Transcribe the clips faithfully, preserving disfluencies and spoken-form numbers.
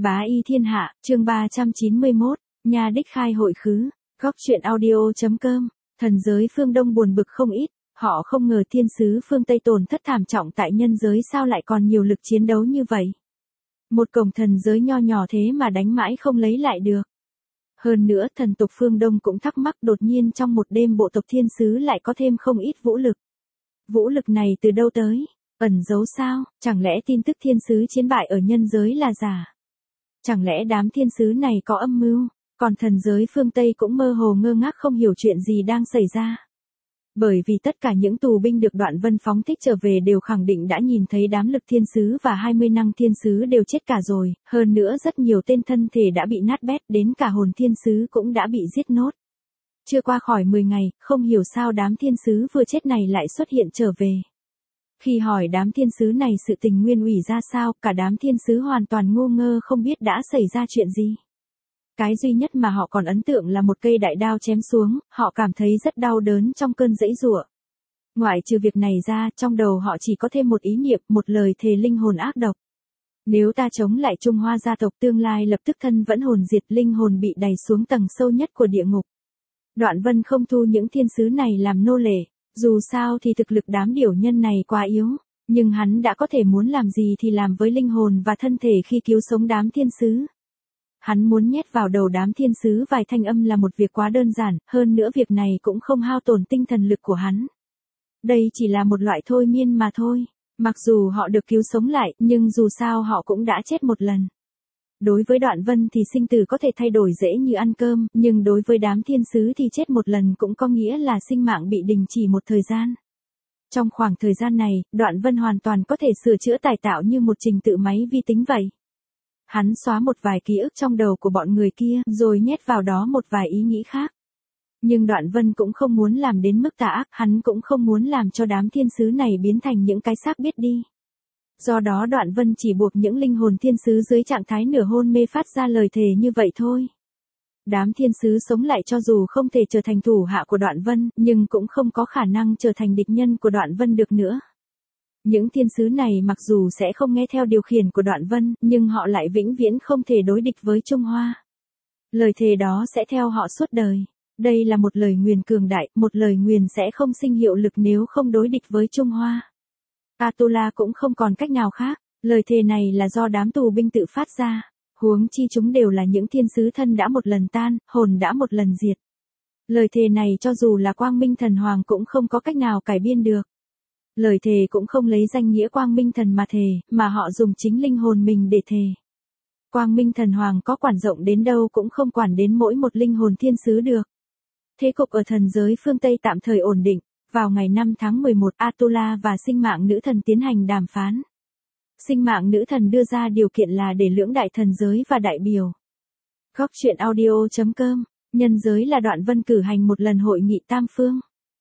Bá y thiên hạ, chương ba trăm chín mươi mốt, nhà đích khai hội khứ, góc truyện audio.com, thần giới phương Đông buồn bực không ít, họ không ngờ thiên sứ phương Tây tổn thất thảm trọng tại nhân giới sao lại còn nhiều lực chiến đấu như vậy. Một cổng thần giới nho nhỏ thế mà đánh mãi không lấy lại được. Hơn nữa thần tộc phương Đông cũng thắc mắc đột nhiên trong một đêm bộ tộc thiên sứ lại có thêm không ít vũ lực. Vũ lực này từ đâu tới? Ẩn giấu sao? Chẳng lẽ tin tức thiên sứ chiến bại ở nhân giới là giả? Chẳng lẽ đám thiên sứ này có âm mưu? Còn thần giới phương Tây cũng mơ hồ ngơ ngác không hiểu chuyện gì đang xảy ra. Bởi vì tất cả những tù binh được Đoạn Vân phóng thích trở về đều khẳng định đã nhìn thấy đám lực thiên sứ và hai mươi năng thiên sứ đều chết cả rồi, hơn nữa rất nhiều tên thân thể đã bị nát bét, đến cả hồn thiên sứ cũng đã bị giết nốt. Chưa qua khỏi mười ngày, không hiểu sao đám thiên sứ vừa chết này lại xuất hiện trở về. Khi hỏi đám thiên sứ này sự tình nguyên ủy ra sao, cả đám thiên sứ hoàn toàn ngu ngơ không biết đã xảy ra chuyện gì. Cái duy nhất mà họ còn ấn tượng là một cây đại đao chém xuống, họ cảm thấy rất đau đớn trong cơn giãy giụa. Ngoại trừ việc này ra, trong đầu họ chỉ có thêm một ý niệm, một lời thề linh hồn ác độc. Nếu ta chống lại Trung Hoa gia tộc tương lai lập tức thân vẫn hồn diệt, linh hồn bị đày xuống tầng sâu nhất của địa ngục. Đoạn Vân không thu những thiên sứ này làm nô lệ, dù sao thì thực lực đám điểu nhân này quá yếu, nhưng hắn đã có thể muốn làm gì thì làm với linh hồn và thân thể khi cứu sống đám thiên sứ. Hắn muốn nhét vào đầu đám thiên sứ vài thanh âm là một việc quá đơn giản, hơn nữa việc này cũng không hao tổn tinh thần lực của hắn. Đây chỉ là một loại thôi miên mà thôi, mặc dù họ được cứu sống lại, nhưng dù sao họ cũng đã chết một lần. Đối với Đoạn Vân thì sinh tử có thể thay đổi dễ như ăn cơm, nhưng đối với đám thiên sứ thì chết một lần cũng có nghĩa là sinh mạng bị đình chỉ một thời gian. Trong khoảng thời gian này, Đoạn Vân hoàn toàn có thể sửa chữa cải tạo như một trình tự máy vi tính vậy. Hắn xóa một vài ký ức trong đầu của bọn người kia, rồi nhét vào đó một vài ý nghĩ khác. Nhưng Đoạn Vân cũng không muốn làm đến mức tà ác, hắn cũng không muốn làm cho đám thiên sứ này biến thành những cái xác biết đi. Do đó Đoạn Vân chỉ buộc những linh hồn thiên sứ dưới trạng thái nửa hôn mê phát ra lời thề như vậy thôi. Đám thiên sứ sống lại cho dù không thể trở thành thủ hạ của Đoạn Vân, nhưng cũng không có khả năng trở thành địch nhân của Đoạn Vân được nữa. Những thiên sứ này mặc dù sẽ không nghe theo điều khiển của Đoạn Vân, nhưng họ lại vĩnh viễn không thể đối địch với Trung Hoa. Lời thề đó sẽ theo họ suốt đời. Đây là một lời nguyền cường đại, một lời nguyền sẽ không sinh hiệu lực nếu không đối địch với Trung Hoa. Atula cũng không còn cách nào khác, lời thề này là do đám tù binh tự phát ra, huống chi chúng đều là những thiên sứ thân đã một lần tan, hồn đã một lần diệt. Lời thề này cho dù là Quang Minh Thần Hoàng cũng không có cách nào cải biên được. Lời thề cũng không lấy danh nghĩa Quang Minh Thần mà thề, mà họ dùng chính linh hồn mình để thề. Quang Minh Thần Hoàng có quản rộng đến đâu cũng không quản đến mỗi một linh hồn thiên sứ được. Thế cục ở thần giới phương Tây tạm thời ổn định. Vào ngày năm tháng mười một, Atula và sinh mạng nữ thần tiến hành đàm phán. Sinh mạng nữ thần đưa ra điều kiện là để lưỡng đại thần giới và đại biểu. Góc truyện audio.com, nhân giới là Đoạn Vân cử hành một lần hội nghị tam phương.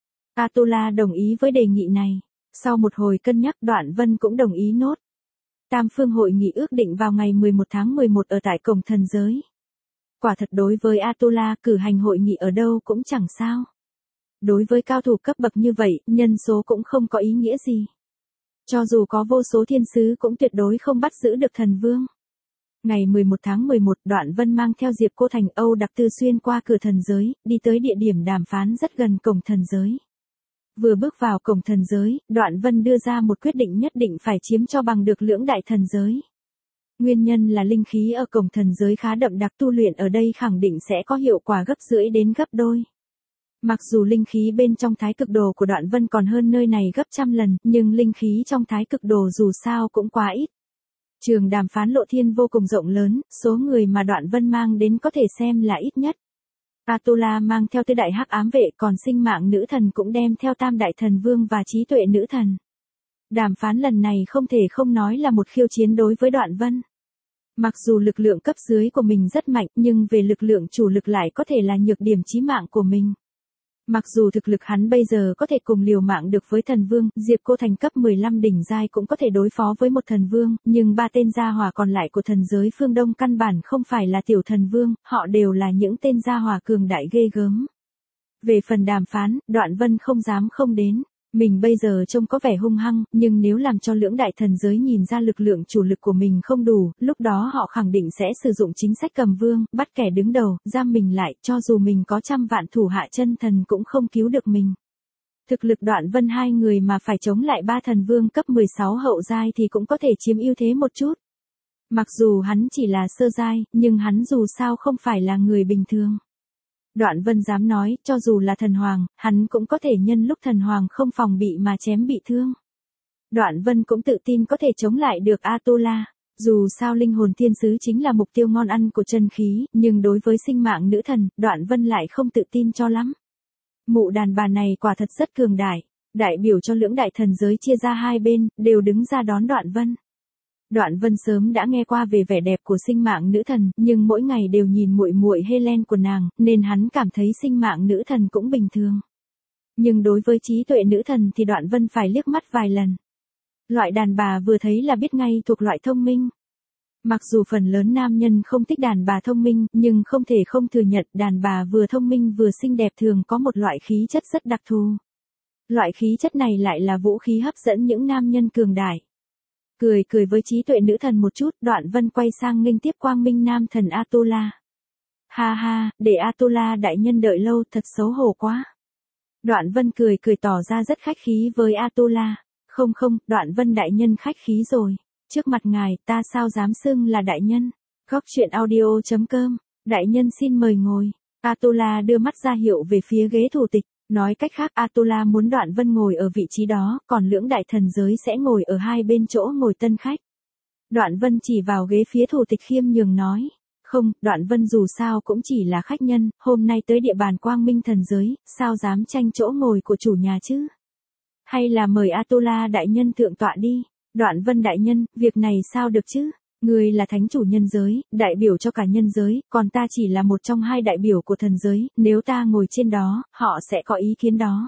Atula đồng ý với đề nghị này. Sau một hồi cân nhắc Đoạn Vân cũng đồng ý nốt. Tam phương hội nghị ước định vào ngày mười một tháng mười một ở tại cổng thần giới. Quả thật đối với Atula cử hành hội nghị ở đâu cũng chẳng sao. Đối với cao thủ cấp bậc như vậy, nhân số cũng không có ý nghĩa gì. Cho dù có vô số thiên sứ cũng tuyệt đối không bắt giữ được thần vương. Ngày mười một tháng mười một, Đoạn Vân mang theo Diệp Cô Thành Âu Đặc Tư xuyên qua cửa thần giới, đi tới địa điểm đàm phán rất gần cổng thần giới. Vừa bước vào cổng thần giới, Đoạn Vân đưa ra một quyết định nhất định phải chiếm cho bằng được lưỡng đại thần giới. Nguyên nhân là linh khí ở cổng thần giới khá đậm đặc, tu luyện ở đây khẳng định sẽ có hiệu quả gấp rưỡi đến gấp đôi. Mặc dù linh khí bên trong thái cực đồ của Đoạn Vân còn hơn nơi này gấp trăm lần, nhưng linh khí trong thái cực đồ dù sao cũng quá ít. Trường đàm phán lộ thiên vô cùng rộng lớn, số người mà Đoạn Vân mang đến có thể xem là ít nhất. Atula mang theo tư đại hắc ám vệ, còn sinh mạng nữ thần cũng đem theo tam đại thần vương và trí tuệ nữ thần. Đàm phán lần này không thể không nói là một khiêu chiến đối với Đoạn Vân. Mặc dù lực lượng cấp dưới của mình rất mạnh, nhưng về lực lượng chủ lực lại có thể là nhược điểm chí mạng của mình. Mặc dù thực lực hắn bây giờ có thể cùng liều mạng được với thần vương, Diệp Cô Thành cấp mười lăm đỉnh giai cũng có thể đối phó với một thần vương, nhưng ba tên gia hỏa còn lại của thần giới phương Đông căn bản không phải là tiểu thần vương, họ đều là những tên gia hỏa cường đại ghê gớm. Về phần đàm phán, Đoạn Vân không dám không đến. Mình bây giờ trông có vẻ hung hăng, nhưng nếu làm cho lưỡng đại thần giới nhìn ra lực lượng chủ lực của mình không đủ, lúc đó họ khẳng định sẽ sử dụng chính sách cầm vương, bắt kẻ đứng đầu, giam mình lại, cho dù mình có trăm vạn thủ hạ chân thần cũng không cứu được mình. Thực lực Đoạn Vân hai người mà phải chống lại ba thần vương cấp mười sáu hậu giai thì cũng có thể chiếm ưu thế một chút. Mặc dù hắn chỉ là sơ giai, nhưng hắn dù sao không phải là người bình thường. Đoạn Vân dám nói, cho dù là thần hoàng, hắn cũng có thể nhân lúc thần hoàng không phòng bị mà chém bị thương. Đoạn Vân cũng tự tin có thể chống lại được Atula. Dù sao linh hồn thiên sứ chính là mục tiêu ngon ăn của chân khí, nhưng đối với sinh mạng nữ thần, Đoạn Vân lại không tự tin cho lắm. Mụ đàn bà này quả thật rất cường đại, đại biểu cho lưỡng đại thần giới chia ra hai bên, đều đứng ra đón Đoạn Vân. Đoạn Vân sớm đã nghe qua về vẻ đẹp của sinh mạng nữ thần, nhưng mỗi ngày đều nhìn muội muội Helen của nàng, nên hắn cảm thấy sinh mạng nữ thần cũng bình thường. Nhưng đối với trí tuệ nữ thần thì Đoạn Vân phải liếc mắt vài lần. Loại đàn bà vừa thấy là biết ngay thuộc loại thông minh. Mặc dù phần lớn nam nhân không thích đàn bà thông minh, nhưng không thể không thừa nhận đàn bà vừa thông minh vừa xinh đẹp thường có một loại khí chất rất đặc thù. Loại khí chất này lại là vũ khí hấp dẫn những nam nhân cường đại. Cười cười với trí tuệ nữ thần một chút, Đoạn Vân quay sang nghênh tiếp quang minh nam thần Atula. Ha ha, để Atula đại nhân đợi lâu thật xấu hổ quá. Đoạn Vân cười cười tỏ ra rất khách khí với Atula. Không không, Đoạn Vân đại nhân khách khí rồi. Trước mặt ngài, ta sao dám xưng là đại nhân. Góc truyện audio chấm com, đại nhân xin mời ngồi. Atula đưa mắt ra hiệu về phía ghế thủ tịch. Nói cách khác Atula muốn Đoạn Vân ngồi ở vị trí đó, còn lưỡng đại thần giới sẽ ngồi ở hai bên chỗ ngồi tân khách. Đoạn Vân chỉ vào ghế phía thủ tịch khiêm nhường nói. Không, Đoạn Vân dù sao cũng chỉ là khách nhân, hôm nay tới địa bàn quang minh thần giới, sao dám tranh chỗ ngồi của chủ nhà chứ? Hay là mời Atula đại nhân thượng tọa đi. Đoạn Vân đại nhân, việc này sao được chứ? Người là thánh chủ nhân giới, đại biểu cho cả nhân giới, còn ta chỉ là một trong hai đại biểu của thần giới, nếu ta ngồi trên đó, họ sẽ có ý kiến đó.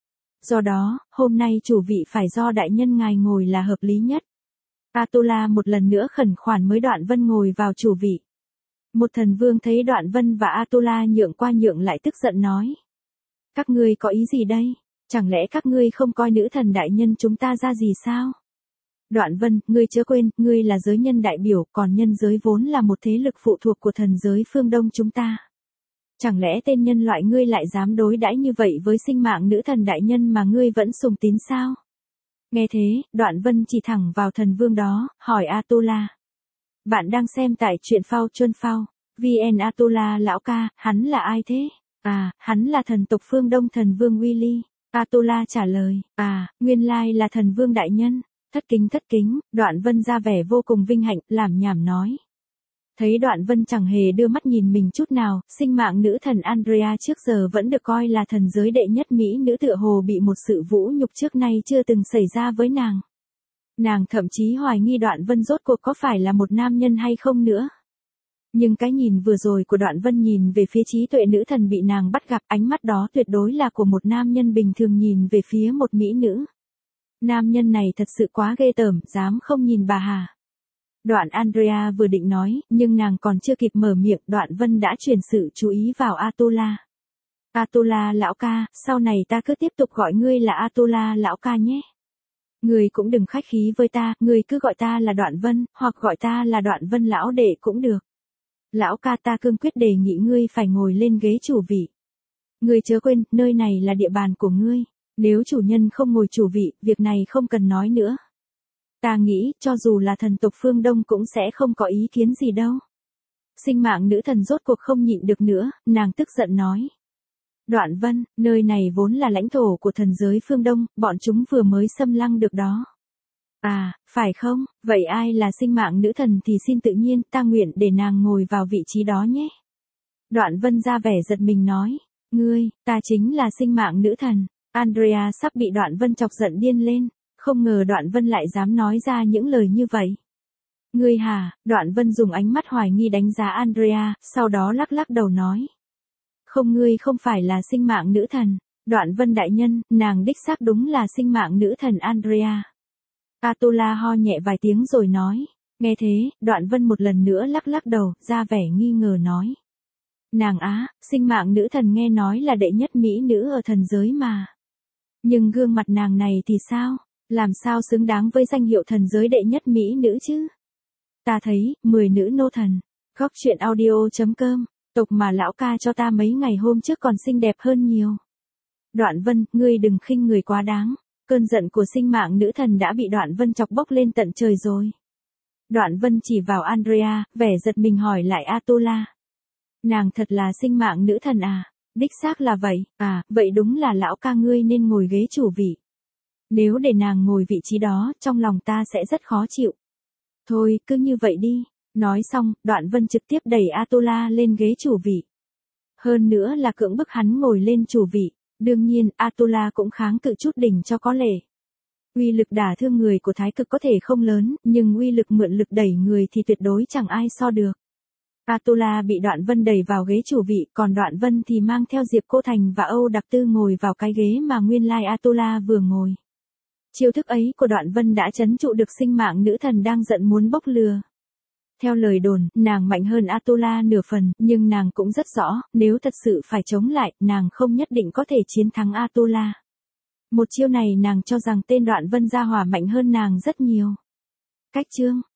Do đó, hôm nay chủ vị phải do đại nhân ngài ngồi là hợp lý nhất. Atula một lần nữa khẩn khoản mới Đoạn Vân ngồi vào chủ vị. Một thần vương thấy Đoạn Vân và Atula nhượng qua nhượng lại tức giận nói. Các ngươi có ý gì đây? Chẳng lẽ các ngươi không coi nữ thần đại nhân chúng ta ra gì sao? Đoạn Vân, ngươi chớ quên, ngươi là giới nhân đại biểu, còn nhân giới vốn là một thế lực phụ thuộc của thần giới phương Đông chúng ta. Chẳng lẽ tên nhân loại ngươi lại dám đối đãi như vậy với sinh mạng nữ thần đại nhân mà ngươi vẫn sùng tín sao? Nghe thế, Đoạn Vân chỉ thẳng vào thần vương đó, hỏi Atula. Bạn đang xem tại truyện phao chuân phao, vn Atula lão ca, hắn là ai thế? À, hắn là thần tộc phương Đông thần vương Willy. Atula trả lời, à, nguyên lai là thần vương đại nhân. Thất kính thất kính, Đoạn Vân ra vẻ vô cùng vinh hạnh, làm nhảm nói. Thấy Đoạn Vân chẳng hề đưa mắt nhìn mình chút nào, sinh mạng nữ thần Andrea trước giờ vẫn được coi là thần giới đệ nhất mỹ nữ tựa hồ bị một sự vũ nhục trước nay chưa từng xảy ra với nàng. Nàng thậm chí hoài nghi Đoạn Vân rốt cuộc có phải là một nam nhân hay không nữa. Nhưng cái nhìn vừa rồi của Đoạn Vân nhìn về phía trí tuệ nữ thần bị nàng bắt gặp, ánh mắt đó tuyệt đối là của một nam nhân bình thường nhìn về phía một mỹ nữ. Nam nhân này thật sự quá ghê tởm, dám không nhìn bà hà. Đoạn Andrea vừa định nói, nhưng nàng còn chưa kịp mở miệng, Đoạn Vân đã chuyển sự chú ý vào Atula. Atula lão ca, sau này ta cứ tiếp tục gọi ngươi là Atula lão ca nhé. Ngươi cũng đừng khách khí với ta, ngươi cứ gọi ta là Đoạn Vân, hoặc gọi ta là Đoạn Vân lão đệ cũng được. Lão ca ta cương quyết đề nghị ngươi phải ngồi lên ghế chủ vị. Ngươi chớ quên, nơi này là địa bàn của ngươi. Nếu chủ nhân không ngồi chủ vị, việc này không cần nói nữa. Ta nghĩ, cho dù là thần tộc phương Đông cũng sẽ không có ý kiến gì đâu. Sinh mạng nữ thần rốt cuộc không nhịn được nữa, nàng tức giận nói. Đoạn Vân, nơi này vốn là lãnh thổ của thần giới phương Đông, bọn chúng vừa mới xâm lăng được đó. À, phải không, vậy ai là sinh mạng nữ thần thì xin tự nhiên, ta nguyện để nàng ngồi vào vị trí đó nhé. Đoạn Vân ra vẻ giật mình nói, ngươi, ta chính là sinh mạng nữ thần. Andrea sắp bị Đoạn Vân chọc giận điên lên, không ngờ Đoạn Vân lại dám nói ra những lời như vậy. Ngươi hả? Đoạn Vân dùng ánh mắt hoài nghi đánh giá Andrea, sau đó lắc lắc đầu nói. Không, ngươi không phải là sinh mạng nữ thần. Đoạn Vân đại nhân, nàng đích xác đúng là sinh mạng nữ thần Andrea. Atula ho nhẹ vài tiếng rồi nói. Nghe thế, Đoạn Vân một lần nữa lắc lắc đầu, ra vẻ nghi ngờ nói. Nàng á, sinh mạng nữ thần nghe nói là đệ nhất mỹ nữ ở thần giới mà. Nhưng gương mặt nàng này thì sao? Làm sao xứng đáng với danh hiệu thần giới đệ nhất mỹ nữ chứ? Ta thấy, mười nữ nô thần. Góc chuyện audio chấm com, tộc mà lão ca cho ta mấy ngày hôm trước còn xinh đẹp hơn nhiều. Đoạn Vân, ngươi đừng khinh người quá đáng. Cơn giận của sinh mạng nữ thần đã bị Đoạn Vân chọc bốc lên tận trời rồi. Đoạn Vân chỉ vào Andrea, vẻ giật mình hỏi lại Atula. Nàng thật là sinh mạng nữ thần à? Đích xác là vậy, à, vậy đúng là lão ca ngươi nên ngồi ghế chủ vị. Nếu để nàng ngồi vị trí đó, trong lòng ta sẽ rất khó chịu. Thôi, cứ như vậy đi. Nói xong, Đoạn Vân trực tiếp đẩy Atula lên ghế chủ vị. Hơn nữa là cưỡng bức hắn ngồi lên chủ vị. Đương nhiên, Atula cũng kháng cự chút đỉnh cho có lệ. Uy lực đả thương người của thái cực có thể không lớn, nhưng uy lực mượn lực đẩy người thì tuyệt đối chẳng ai so được. Atula bị Đoạn Vân đẩy vào ghế chủ vị, còn Đoạn Vân thì mang theo Diệp Cô Thành và Âu Đặc Tư ngồi vào cái ghế mà nguyên lai Atula vừa ngồi. Chiêu thức ấy của Đoạn Vân đã trấn trụ được sinh mạng nữ thần đang giận muốn bốc lừa. Theo lời đồn, nàng mạnh hơn Atula nửa phần, nhưng nàng cũng rất rõ, nếu thật sự phải chống lại, nàng không nhất định có thể chiến thắng Atula. Một chiêu này nàng cho rằng tên Đoạn Vân gia hỏa mạnh hơn nàng rất nhiều. Cách chương